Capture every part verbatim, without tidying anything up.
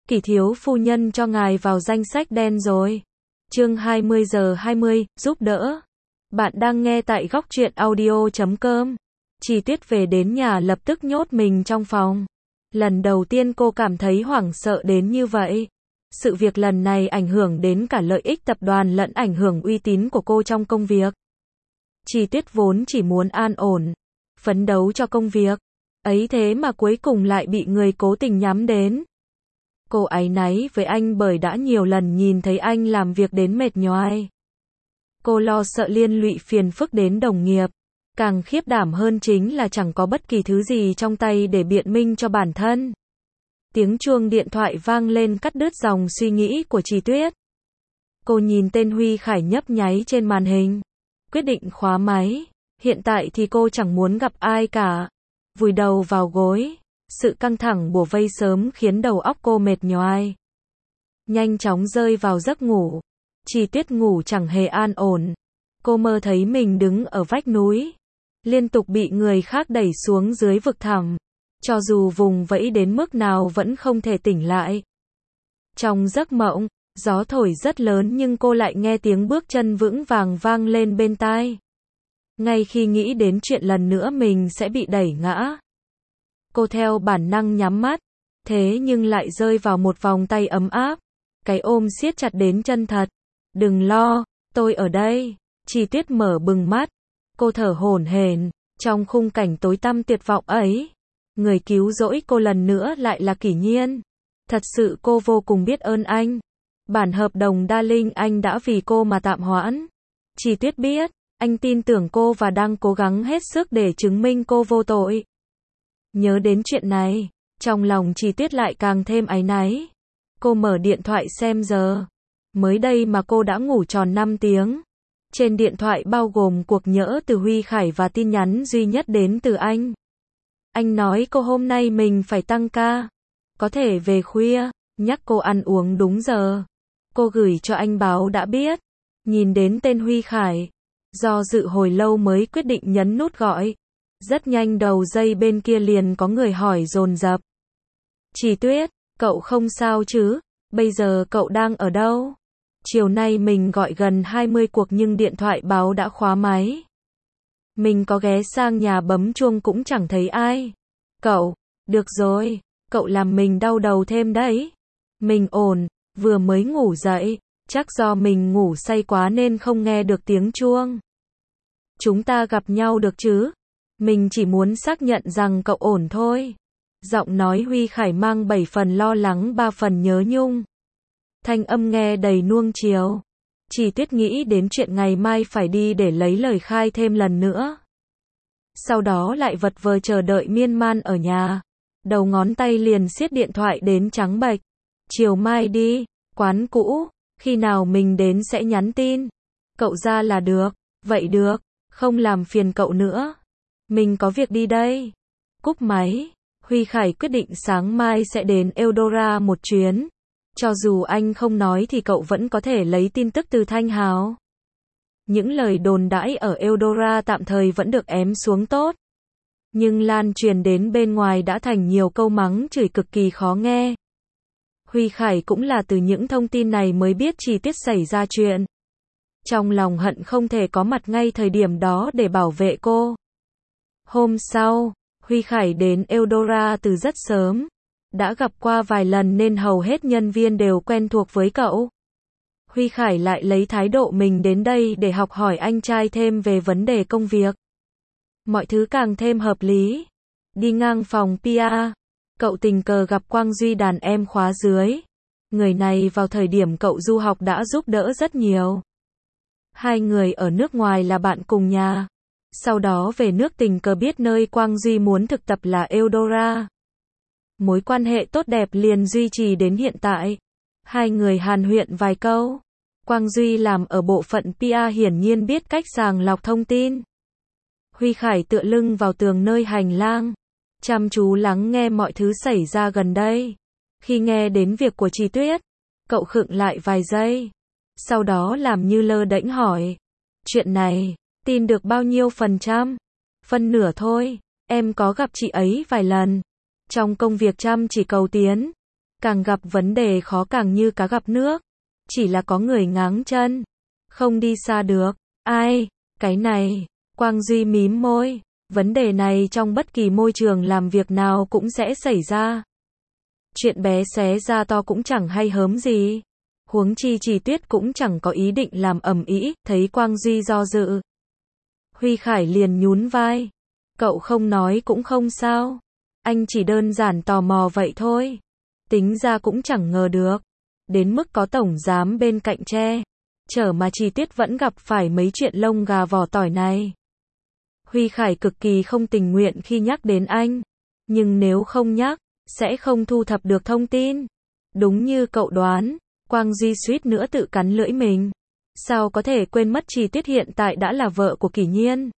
Kỷ thiếu phu nhân cho ngài vào danh sách đen rồi. Chương hai mươi giờ hai mươi, giúp đỡ. Bạn đang nghe tại góc truyện audio chấm com. Chi Tuyết về đến nhà lập tức nhốt mình trong phòng. Lần đầu tiên cô cảm thấy hoảng sợ đến như vậy. Sự việc lần này ảnh hưởng đến cả lợi ích tập đoàn lẫn ảnh hưởng uy tín của cô trong công việc. Chi Tuyết vốn chỉ muốn an ổn, phấn đấu cho công việc. Ấy thế mà cuối cùng lại bị người cố tình nhắm đến. Cô áy náy với anh bởi đã nhiều lần nhìn thấy anh làm việc đến mệt nhoài. Cô lo sợ liên lụy phiền phức đến đồng nghiệp. Càng khiếp đảm hơn chính là chẳng có bất kỳ thứ gì trong tay để biện minh cho bản thân. Tiếng chuông điện thoại vang lên cắt đứt dòng suy nghĩ của Chi Tuyết. Cô nhìn tên Huy Khải nhấp nháy trên màn hình. Quyết định khóa máy. Hiện tại thì cô chẳng muốn gặp ai cả. Vùi đầu vào gối. Sự căng thẳng bủa vây sớm khiến đầu óc cô mệt nhoài. Nhanh chóng rơi vào giấc ngủ. Chi Tuyết ngủ chẳng hề an ổn. Cô mơ thấy mình đứng ở vách núi. Liên tục bị người khác đẩy xuống dưới vực thẳm. Cho dù vùng vẫy đến mức nào vẫn không thể tỉnh lại. Trong giấc mộng, gió thổi rất lớn nhưng cô lại nghe tiếng bước chân vững vàng vang lên bên tai. Ngay khi nghĩ đến chuyện lần nữa mình sẽ bị đẩy ngã. Cô theo bản năng nhắm mắt. Thế nhưng lại rơi vào một vòng tay ấm áp. Cái ôm siết chặt đến chân thật. Đừng lo, tôi ở đây. Chi Tuyết mở bừng mắt. Cô thở hổn hển. Trong khung cảnh tối tăm tuyệt vọng ấy. Người cứu rỗi cô lần nữa lại là Kỷ Nhiên. Thật sự cô vô cùng biết ơn anh. Bản hợp đồng đa linh anh đã vì cô mà tạm hoãn. Chi Tuyết biết, anh tin tưởng cô và đang cố gắng hết sức để chứng minh cô vô tội. Nhớ đến chuyện này, trong lòng Chi Tuyết lại càng thêm áy náy. Cô mở điện thoại xem giờ. Mới đây mà cô đã ngủ tròn năm tiếng. Trên điện thoại bao gồm cuộc nhỡ từ Huy Khải và tin nhắn duy nhất đến từ anh. Anh nói cô hôm nay mình phải tăng ca. Có thể về khuya, nhắc cô ăn uống đúng giờ. Cô gửi cho anh báo đã biết. Nhìn đến tên Huy Khải. Do dự hồi lâu mới quyết định nhấn nút gọi. Rất nhanh đầu dây bên kia liền có người hỏi dồn dập. Chi Tuyết, cậu không sao chứ? Bây giờ cậu đang ở đâu? Chiều nay mình gọi gần hai mươi cuộc nhưng điện thoại báo đã khóa máy. Mình có ghé sang nhà bấm chuông cũng chẳng thấy ai. Cậu, được rồi, cậu làm mình đau đầu thêm đấy. Mình ổn, vừa mới ngủ dậy, chắc do mình ngủ say quá nên không nghe được tiếng chuông. Chúng ta gặp nhau được chứ? Mình chỉ muốn xác nhận rằng cậu ổn thôi. Giọng nói Huy Khải mang bảy phần lo lắng ba phần nhớ nhung. Thanh âm nghe đầy nuông chiều. Chi Tuyết nghĩ đến chuyện ngày mai phải đi để lấy lời khai thêm lần nữa. Sau đó lại vật vờ chờ đợi miên man ở nhà. Đầu ngón tay liền siết điện thoại đến trắng bệch. Chiều mai đi, quán cũ, khi nào mình đến sẽ nhắn tin. Cậu ra là được, vậy được, không làm phiền cậu nữa. Mình có việc đi đây. Cúp máy, Huy Khải quyết định sáng mai sẽ đến Eldora một chuyến. Cho dù anh không nói thì cậu vẫn có thể lấy tin tức từ Thanh Hào. Những lời đồn đãi ở Eldora tạm thời vẫn được ém xuống tốt. Nhưng lan truyền đến bên ngoài đã thành nhiều câu mắng chửi cực kỳ khó nghe. Huy Khải cũng là từ những thông tin này mới biết Chi Tuyết xảy ra chuyện. Trong lòng hận không thể có mặt ngay thời điểm đó để bảo vệ cô. Hôm sau, Huy Khải đến Eldora từ rất sớm. Đã gặp qua vài lần nên hầu hết nhân viên đều quen thuộc với cậu. Huy Khải lại lấy thái độ mình đến đây để học hỏi anh trai thêm về vấn đề công việc. Mọi thứ càng thêm hợp lý. Đi ngang phòng pê e, cậu tình cờ gặp Quang Duy đàn em khóa dưới. Người này vào thời điểm cậu du học đã giúp đỡ rất nhiều. Hai người ở nước ngoài là bạn cùng nhà. Sau đó về nước tình cờ biết nơi Quang Duy muốn thực tập là Eldora. Mối quan hệ tốt đẹp liền duy trì đến hiện tại. Hai người hàn huyên vài câu. Quang Duy làm ở bộ phận pê e hiển nhiên biết cách sàng lọc thông tin. Huy Khải tựa lưng vào tường nơi hành lang. Chăm chú lắng nghe mọi thứ xảy ra gần đây. Khi nghe đến việc của Chi Tuyết, cậu khựng lại vài giây. Sau đó làm như lơ đễnh hỏi. Chuyện này, tin được bao nhiêu phần trăm? Phân nửa thôi, em có gặp chị ấy vài lần. Trong công việc chăm chỉ cầu tiến. Càng gặp vấn đề khó càng như cá gặp nước. Chỉ là có người ngáng chân. Không đi xa được. Ai? Cái này. Quang Duy mím môi. Vấn đề này trong bất kỳ môi trường làm việc nào cũng sẽ xảy ra. Chuyện bé xé ra to cũng chẳng hay hớm gì. Huống chi Trì Tuyết cũng chẳng có ý định làm ầm ĩ, thấy Quang Duy do dự. Huy Khải liền nhún vai. Cậu không nói cũng không sao. Anh chỉ đơn giản tò mò vậy thôi. Tính ra cũng chẳng ngờ được. Đến mức có tổng giám bên cạnh che chở mà Trì Tuyết vẫn gặp phải mấy chuyện lông gà vỏ tỏi này. Huy Khải cực kỳ không tình nguyện khi nhắc đến anh. Nhưng nếu không nhắc, sẽ không thu thập được thông tin. Đúng như cậu đoán, Quang Duy suýt nữa tự cắn lưỡi mình. Sao có thể quên mất Trì Tuyết hiện tại đã là vợ của Kỷ Nhiên?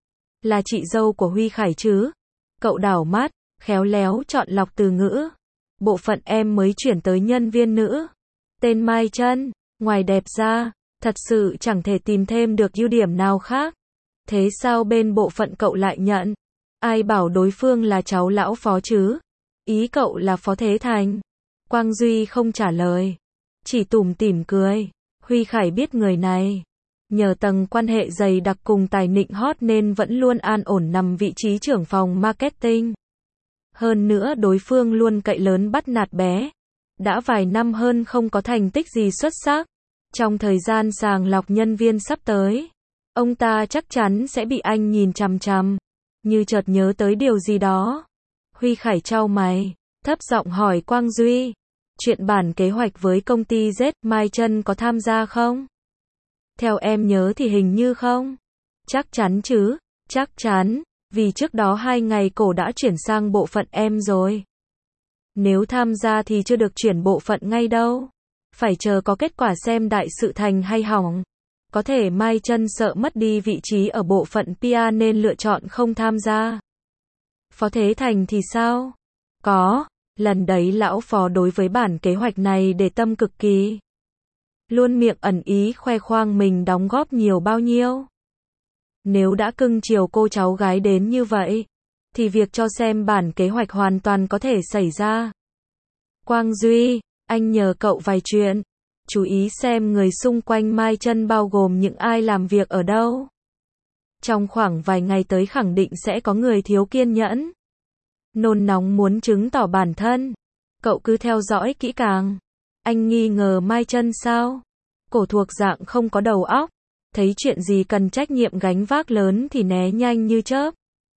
Là chị dâu của Huy Khải chứ? Cậu đảo mắt, khéo léo chọn lọc từ ngữ. Bộ phận em mới chuyển tới nhân viên nữ. Tên Mai Chân, ngoài đẹp ra, thật sự chẳng thể tìm thêm được ưu điểm nào khác. Thế sao bên bộ phận cậu lại nhận? Ai bảo đối phương là cháu lão Phó chứ? Ý cậu là Phó Thế Thành. Quang Duy không trả lời. Chỉ tủm tỉm cười. Huy Khải biết người này. Nhờ tầng quan hệ dày đặc cùng tài nịnh hot nên vẫn luôn an ổn nằm vị trí trưởng phòng marketing. Hơn nữa đối phương luôn cậy lớn bắt nạt bé. Đã vài năm hơn không có thành tích gì xuất sắc. Trong thời gian sàng lọc nhân viên sắp tới, ông ta chắc chắn sẽ bị anh nhìn chằm chằm. Như chợt nhớ tới điều gì đó. Huy Khải chau mày, thấp giọng hỏi Quang Duy. Chuyện bản kế hoạch với công ty Z, Mai Chân có tham gia không? Theo em nhớ thì hình như không. Chắc chắn chứ, chắc chắn, vì trước đó hai ngày cổ đã chuyển sang bộ phận em rồi. Nếu tham gia thì chưa được chuyển bộ phận ngay đâu. Phải chờ có kết quả xem đại sự thành hay hỏng. Có thể Mai Chân sợ mất đi vị trí ở bộ phận pê e nên lựa chọn không tham gia. Phó Thế Thành thì sao? Có, lần đấy lão Phó đối với bản kế hoạch này để tâm cực kỳ. Luôn miệng ẩn ý khoe khoang mình đóng góp nhiều bao nhiêu. Nếu đã cưng chiều cô cháu gái đến như vậy, thì việc cho xem bản kế hoạch hoàn toàn có thể xảy ra. Quang Duy, anh nhờ cậu vài chuyện. Chú ý xem người xung quanh Mai Chân bao gồm những ai làm việc ở đâu. Trong khoảng vài ngày tới khẳng định sẽ có người thiếu kiên nhẫn. Nôn nóng muốn chứng tỏ bản thân. Cậu cứ theo dõi kỹ càng. Anh nghi ngờ Mai Chân sao? Cổ thuộc dạng không có đầu óc. Thấy chuyện gì cần trách nhiệm gánh vác lớn thì né nhanh như chớp.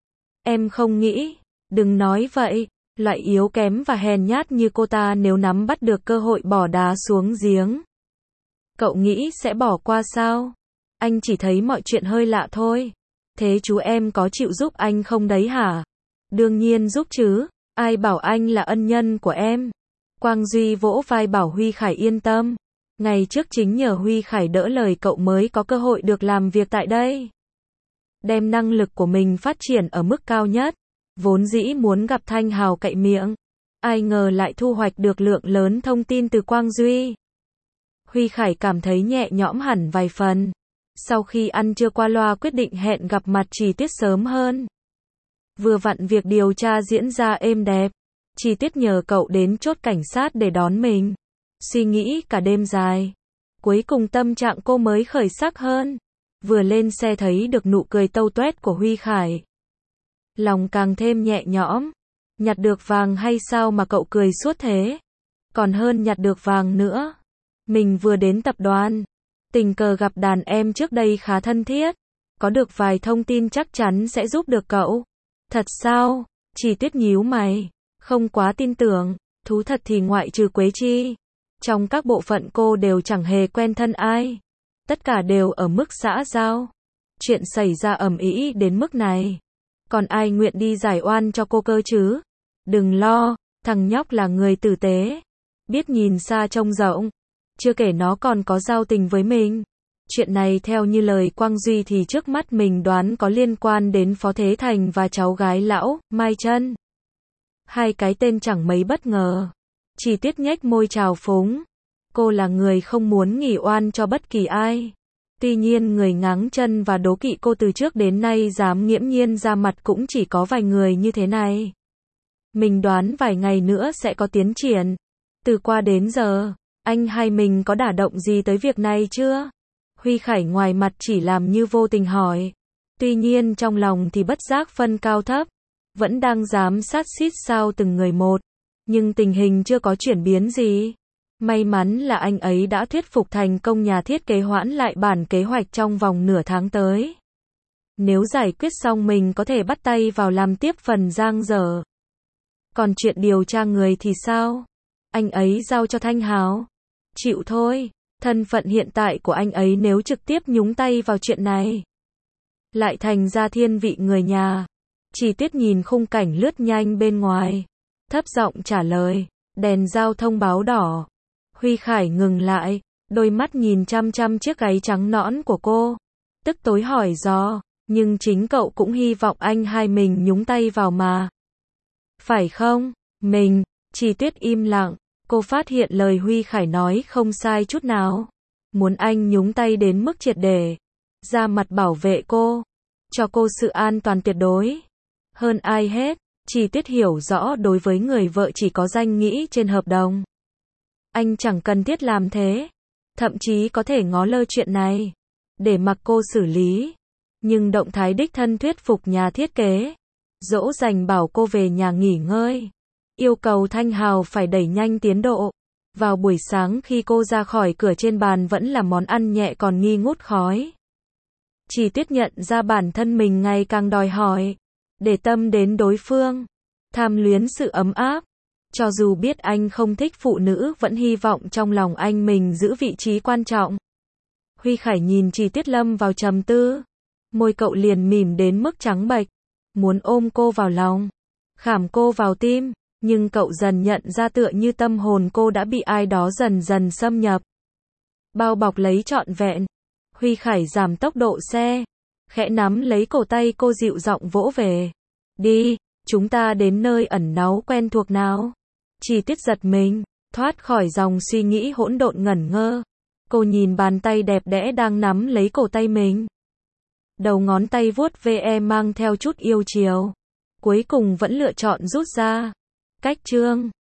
Em không nghĩ. Đừng nói vậy. Loại yếu kém và hèn nhát như cô ta nếu nắm bắt được cơ hội bỏ đá xuống giếng. Cậu nghĩ sẽ bỏ qua sao? Anh chỉ thấy mọi chuyện hơi lạ thôi. Thế chú em có chịu giúp anh không đấy hả? Đương nhiên giúp chứ. Ai bảo anh là ân nhân của em? Quang Duy vỗ vai bảo Huy Khải yên tâm. Ngày trước chính nhờ Huy Khải đỡ lời cậu mới có cơ hội được làm việc tại đây. Đem năng lực của mình phát triển ở mức cao nhất. Vốn dĩ muốn gặp Thanh Hào cậy miệng. Ai ngờ lại thu hoạch được lượng lớn thông tin từ Quang Duy. Huy Khải cảm thấy nhẹ nhõm hẳn vài phần. Sau khi ăn trưa qua loa quyết định hẹn gặp mặt Trì Tuyết sớm hơn. Vừa vặn việc điều tra diễn ra êm đẹp. Trì Tuyết nhờ cậu đến chốt cảnh sát để đón mình. Suy nghĩ cả đêm dài. Cuối cùng tâm trạng cô mới khởi sắc hơn. Vừa lên xe thấy được nụ cười tâu tuét của Huy Khải. Lòng càng thêm nhẹ nhõm. Nhặt được vàng hay sao mà cậu cười suốt thế? Còn hơn nhặt được vàng nữa. Mình vừa đến tập đoàn. Tình cờ gặp đàn em trước đây khá thân thiết. Có được vài thông tin chắc chắn sẽ giúp được cậu. Thật sao? Trì Tuyết nhíu mày. Không quá tin tưởng. Thú thật thì ngoại trừ Quế Chi. Trong các bộ phận cô đều chẳng hề quen thân ai. Tất cả đều ở mức xã giao. Chuyện xảy ra ầm ĩ đến mức này. Còn ai nguyện đi giải oan cho cô cơ chứ? Đừng lo, thằng nhóc là người tử tế. Biết nhìn xa trông rộng. Chưa kể nó còn có giao tình với mình. Chuyện này theo như lời Quang Duy thì trước mắt mình đoán có liên quan đến Phó Thế Thành và cháu gái lão, Mai Chân. Hai cái tên chẳng mấy bất ngờ. Trì Tuyết nhếch môi trào phúng. Cô là người không muốn nghỉ oan cho bất kỳ ai. Tuy nhiên người ngáng chân và đố kỵ cô từ trước đến nay dám nghiễm nhiên ra mặt cũng chỉ có vài người như thế này. Mình đoán vài ngày nữa sẽ có tiến triển. Từ qua đến giờ, anh hay mình có đả động gì tới việc này chưa? Huy Khải ngoài mặt chỉ làm như vô tình hỏi. Tuy nhiên trong lòng thì bất giác phân cao thấp, vẫn đang giám sát xít sao từng người một. Nhưng tình hình chưa có chuyển biến gì. May mắn là anh ấy đã thuyết phục thành công nhà thiết kế hoãn lại bản kế hoạch trong vòng nửa tháng tới. Nếu giải quyết xong mình có thể bắt tay vào làm tiếp phần dang dở. Còn chuyện điều tra người thì sao? Anh ấy giao cho Thanh Hào. Chịu thôi, thân phận hiện tại của anh ấy nếu trực tiếp nhúng tay vào chuyện này, lại thành ra thiên vị người nhà. Chỉ Tuyết nhìn khung cảnh lướt nhanh bên ngoài, thấp giọng trả lời, đèn giao thông báo đỏ. Huy Khải ngừng lại, đôi mắt nhìn chăm chăm chiếc gáy trắng nõn của cô, tức tối hỏi do, nhưng chính cậu cũng hy vọng anh hai mình nhúng tay vào mà. Phải không? Mình, Chỉ Tuyết im lặng, cô phát hiện lời Huy Khải nói không sai chút nào. Muốn anh nhúng tay đến mức triệt để, ra mặt bảo vệ cô, cho cô sự an toàn tuyệt đối. Hơn ai hết, Chỉ Tuyết hiểu rõ đối với người vợ chỉ có danh nghĩa trên hợp đồng, anh chẳng cần thiết làm thế, thậm chí có thể ngó lơ chuyện này, để mặc cô xử lý. Nhưng động thái đích thân thuyết phục nhà thiết kế, dỗ dành bảo cô về nhà nghỉ ngơi, yêu cầu Thanh Hào phải đẩy nhanh tiến độ. Vào buổi sáng khi cô ra khỏi cửa trên bàn vẫn là món ăn nhẹ còn nghi ngút khói. Chỉ Tuyết nhận ra bản thân mình ngày càng đòi hỏi, để tâm đến đối phương, tham luyến sự ấm áp. Cho dù biết anh không thích phụ nữ vẫn hy vọng trong lòng anh mình giữ vị trí quan trọng. Huy Khải nhìn Chỉ Tuyết lâm vào trầm tư, môi cậu liền mỉm đến mức trắng bệch, muốn ôm cô vào lòng, khảm cô vào tim, nhưng cậu dần nhận ra tựa như tâm hồn cô đã bị ai đó dần dần xâm nhập, bao bọc lấy trọn vẹn. Huy Khải giảm tốc độ xe, khẽ nắm lấy cổ tay cô dịu giọng vỗ về. Đi, chúng ta đến nơi ẩn náu quen thuộc nào. Chỉ Tuyết giật mình, thoát khỏi dòng suy nghĩ hỗn độn ngẩn ngơ. Cô nhìn bàn tay đẹp đẽ đang nắm lấy cổ tay mình. Đầu ngón tay vuốt ve mang theo chút yêu chiều. Cuối cùng vẫn lựa chọn rút ra. Cách chương